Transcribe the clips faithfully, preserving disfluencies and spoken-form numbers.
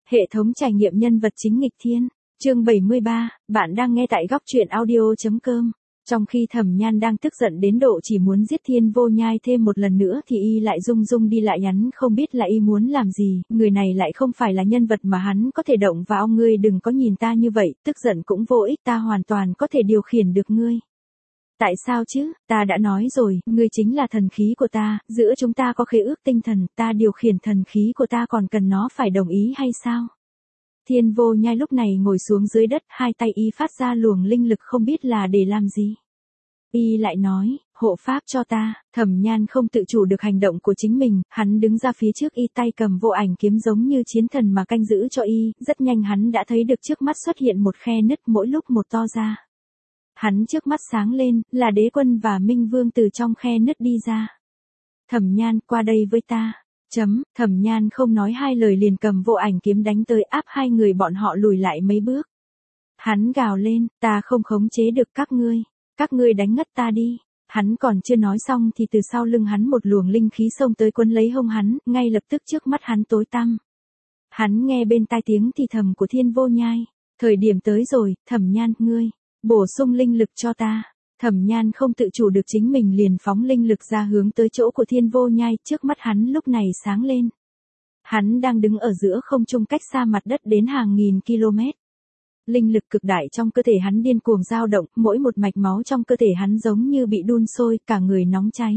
Hệ thống trải nghiệm nhân vật chính nghịch thiên. Chương bảy mươi ba, bạn đang nghe tại góc truyện audio chấm com. Trong khi Thẩm Nhan đang tức giận đến độ chỉ muốn giết Thiên Vô Nhai thêm một lần nữa thì y lại rung rung đi lại nhắn không biết là y muốn làm gì, người này lại không phải là nhân vật mà hắn có thể động vào. Ngươi đừng có nhìn ta như vậy, tức giận cũng vô ích, ta hoàn toàn có thể điều khiển được ngươi. Tại sao chứ, ta đã nói rồi, ngươi chính là thần khí của ta, giữa chúng ta có khế ước tinh thần, ta điều khiển thần khí của ta còn cần nó phải đồng ý hay sao? Thiên Vô Nhai lúc này ngồi xuống dưới đất, hai tay y phát ra luồng linh lực không biết là để làm gì. Y lại nói, hộ pháp cho ta. Thẩm Nhan không tự chủ được hành động của chính mình, hắn đứng ra phía trước y, tay cầm vô ảnh kiếm giống như chiến thần mà canh giữ cho y, rất nhanh hắn đã thấy được trước mắt xuất hiện một khe nứt mỗi lúc một to ra. Hắn trước mắt sáng lên, là Đế Quân và Minh Vương từ trong khe nứt đi ra. Thẩm Nhan, qua đây với ta. Chấm, Thẩm Nhan không nói hai lời liền cầm vô ảnh kiếm đánh tới, áp hai người bọn họ lùi lại mấy bước. Hắn gào lên, ta không khống chế được các ngươi, các ngươi đánh ngất ta đi. Hắn còn chưa nói xong thì từ sau lưng hắn một luồng linh khí xông tới quấn lấy hông hắn, ngay lập tức trước mắt hắn tối tăm. Hắn nghe bên tai tiếng thì thầm của Thiên Vô Nhai, thời điểm tới rồi, Thẩm Nhan, ngươi bổ sung linh lực cho ta. Thẩm Nhan không tự chủ được chính mình liền phóng linh lực ra hướng tới chỗ của Thiên Vô Nhai, trước mắt hắn lúc này sáng lên. Hắn đang đứng ở giữa không trung cách xa mặt đất đến hàng nghìn km. Linh lực cực đại trong cơ thể hắn điên cuồng dao động, mỗi một mạch máu trong cơ thể hắn giống như bị đun sôi, cả người nóng cháy.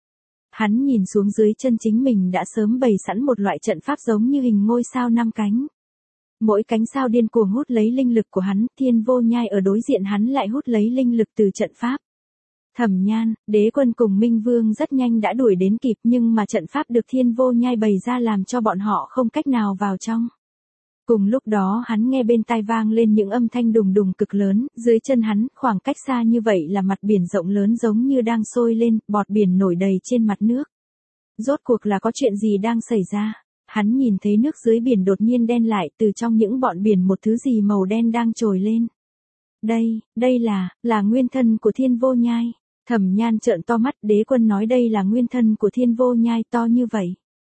Hắn nhìn xuống dưới chân chính mình đã sớm bày sẵn một loại trận pháp giống như hình ngôi sao năm cánh. Mỗi cánh sao điên cuồng hút lấy linh lực của hắn, Thiên Vô Nhai ở đối diện hắn lại hút lấy linh lực từ trận pháp. Thẩm Nhan, Đế Quân cùng Minh Vương rất nhanh đã đuổi đến kịp, nhưng mà trận pháp được Thiên Vô Nhai bày ra làm cho bọn họ không cách nào vào trong. Cùng lúc đó hắn nghe bên tai vang lên những âm thanh đùng đùng cực lớn, dưới chân hắn, khoảng cách xa như vậy là mặt biển rộng lớn giống như đang sôi lên, bọt biển nổi đầy trên mặt nước. Rốt cuộc là có chuyện gì đang xảy ra? Hắn nhìn thấy nước dưới biển đột nhiên đen lại, từ trong những bọn biển một thứ gì màu đen đang trồi lên. Đây, đây là, là nguyên thân của Thiên Vô Nhai. Thẩm Nhan trợn to mắt, Đế Quân nói đây là nguyên thân của Thiên Vô Nhai to như vậy.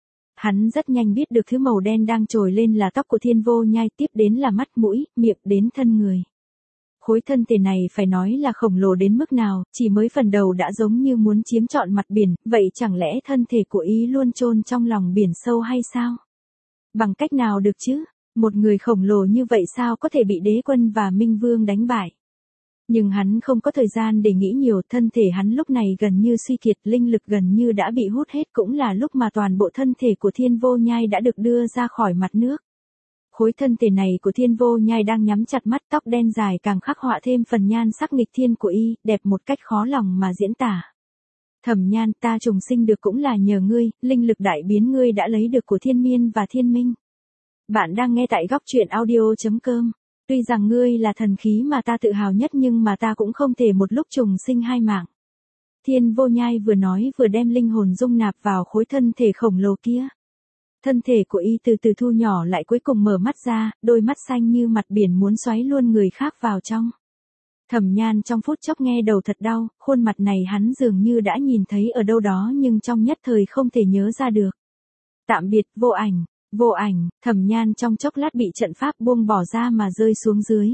Hắn rất nhanh biết được thứ màu đen đang trồi lên là tóc của Thiên Vô Nhai, tiếp đến là mắt mũi, miệng đến thân người. Khối thân thể này phải nói là khổng lồ đến mức nào, chỉ mới phần đầu đã giống như muốn chiếm trọn mặt biển, vậy chẳng lẽ thân thể của ý luôn chôn trong lòng biển sâu hay sao? Bằng cách nào được chứ? Một người khổng lồ như vậy sao có thể bị Đế Quân và Minh Vương đánh bại? Nhưng hắn không có thời gian để nghĩ nhiều, thân thể hắn lúc này gần như suy kiệt, linh lực gần như đã bị hút hết, cũng là lúc mà toàn bộ thân thể của Thiên Vô Nhai đã được đưa ra khỏi mặt nước. Khối thân thể này của Thiên Vô Nhai đang nhắm chặt mắt, tóc đen dài càng khắc họa thêm phần nhan sắc nghịch thiên của y, đẹp một cách khó lòng mà diễn tả. Thẩm Nhan, ta trùng sinh được cũng là nhờ ngươi, linh lực đại biến ngươi đã lấy được của Thiên Miên và Thiên Minh. Bạn đang nghe tại góc truyện audio chấm com. Tuy rằng ngươi là thần khí mà ta tự hào nhất nhưng mà ta cũng không thể một lúc trùng sinh hai mạng. Thiên Vô Nhai vừa nói vừa đem linh hồn dung nạp vào khối thân thể khổng lồ kia. Thân thể của y từ từ thu nhỏ lại, cuối cùng mở mắt ra, đôi mắt xanh như mặt biển muốn xoáy luôn người khác vào trong. Thẩm Nhan trong phút chốc nghe đầu thật đau, khuôn mặt này hắn dường như đã nhìn thấy ở đâu đó nhưng trong nhất thời không thể nhớ ra được. Tạm biệt, Vô Ảnh. Vô Ảnh, Thẩm Nhan trong chốc lát bị trận pháp buông bỏ ra mà rơi xuống dưới.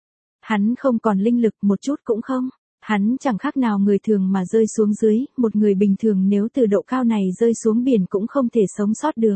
Hắn không còn linh lực một chút cũng không. Hắn chẳng khác nào người thường mà rơi xuống dưới, một người bình thường nếu từ độ cao này rơi xuống biển cũng không thể sống sót được.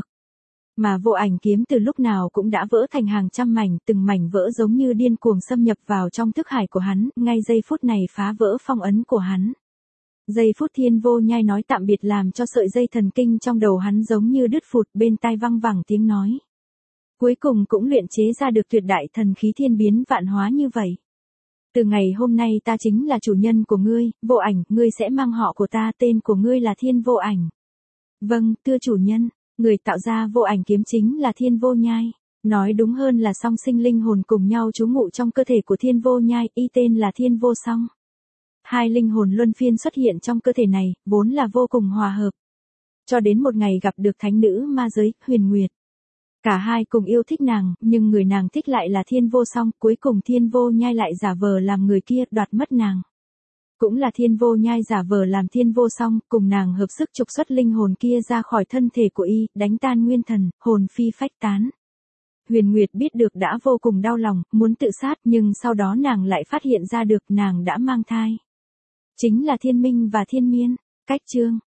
Mà Vô Ảnh kiếm từ lúc nào cũng đã vỡ thành hàng trăm mảnh, từng mảnh vỡ giống như điên cuồng xâm nhập vào trong thức hải của hắn, ngay giây phút này phá vỡ phong ấn của hắn. Giây phút Thiên Vô Nhai nói tạm biệt làm cho sợi dây thần kinh trong đầu hắn giống như đứt phụt, bên tai văng vẳng tiếng nói. Cuối cùng cũng luyện chế ra được tuyệt đại thần khí thiên biến vạn hóa như vậy. Từ ngày hôm nay ta chính là chủ nhân của ngươi, Vô Ảnh, ngươi sẽ mang họ của ta, tên của ngươi là Thiên Vô Ảnh. Vâng, thưa chủ nhân, người tạo ra Vô Ảnh kiếm chính là Thiên Vô Nhai. Nói đúng hơn là song sinh linh hồn cùng nhau trú ngụ trong cơ thể của Thiên Vô Nhai, y tên là Thiên Vô Song. Hai linh hồn luân phiên xuất hiện trong cơ thể này, vốn là vô cùng hòa hợp. Cho đến một ngày gặp được thánh nữ ma giới, Huyền Nguyệt. Cả hai cùng yêu thích nàng, nhưng người nàng thích lại là Thiên Vô Song, cuối cùng Thiên Vô Nhai lại giả vờ làm người kia, đoạt mất nàng. Cũng là Thiên Vô Nhai giả vờ làm Thiên Vô Song, cùng nàng hợp sức trục xuất linh hồn kia ra khỏi thân thể của y, đánh tan nguyên thần, hồn phi phách tán. Huyền Nguyệt biết được đã vô cùng đau lòng, muốn tự sát nhưng sau đó nàng lại phát hiện ra được nàng đã mang thai. Chính là Thiên Minh và Thiên Miên. Cách chương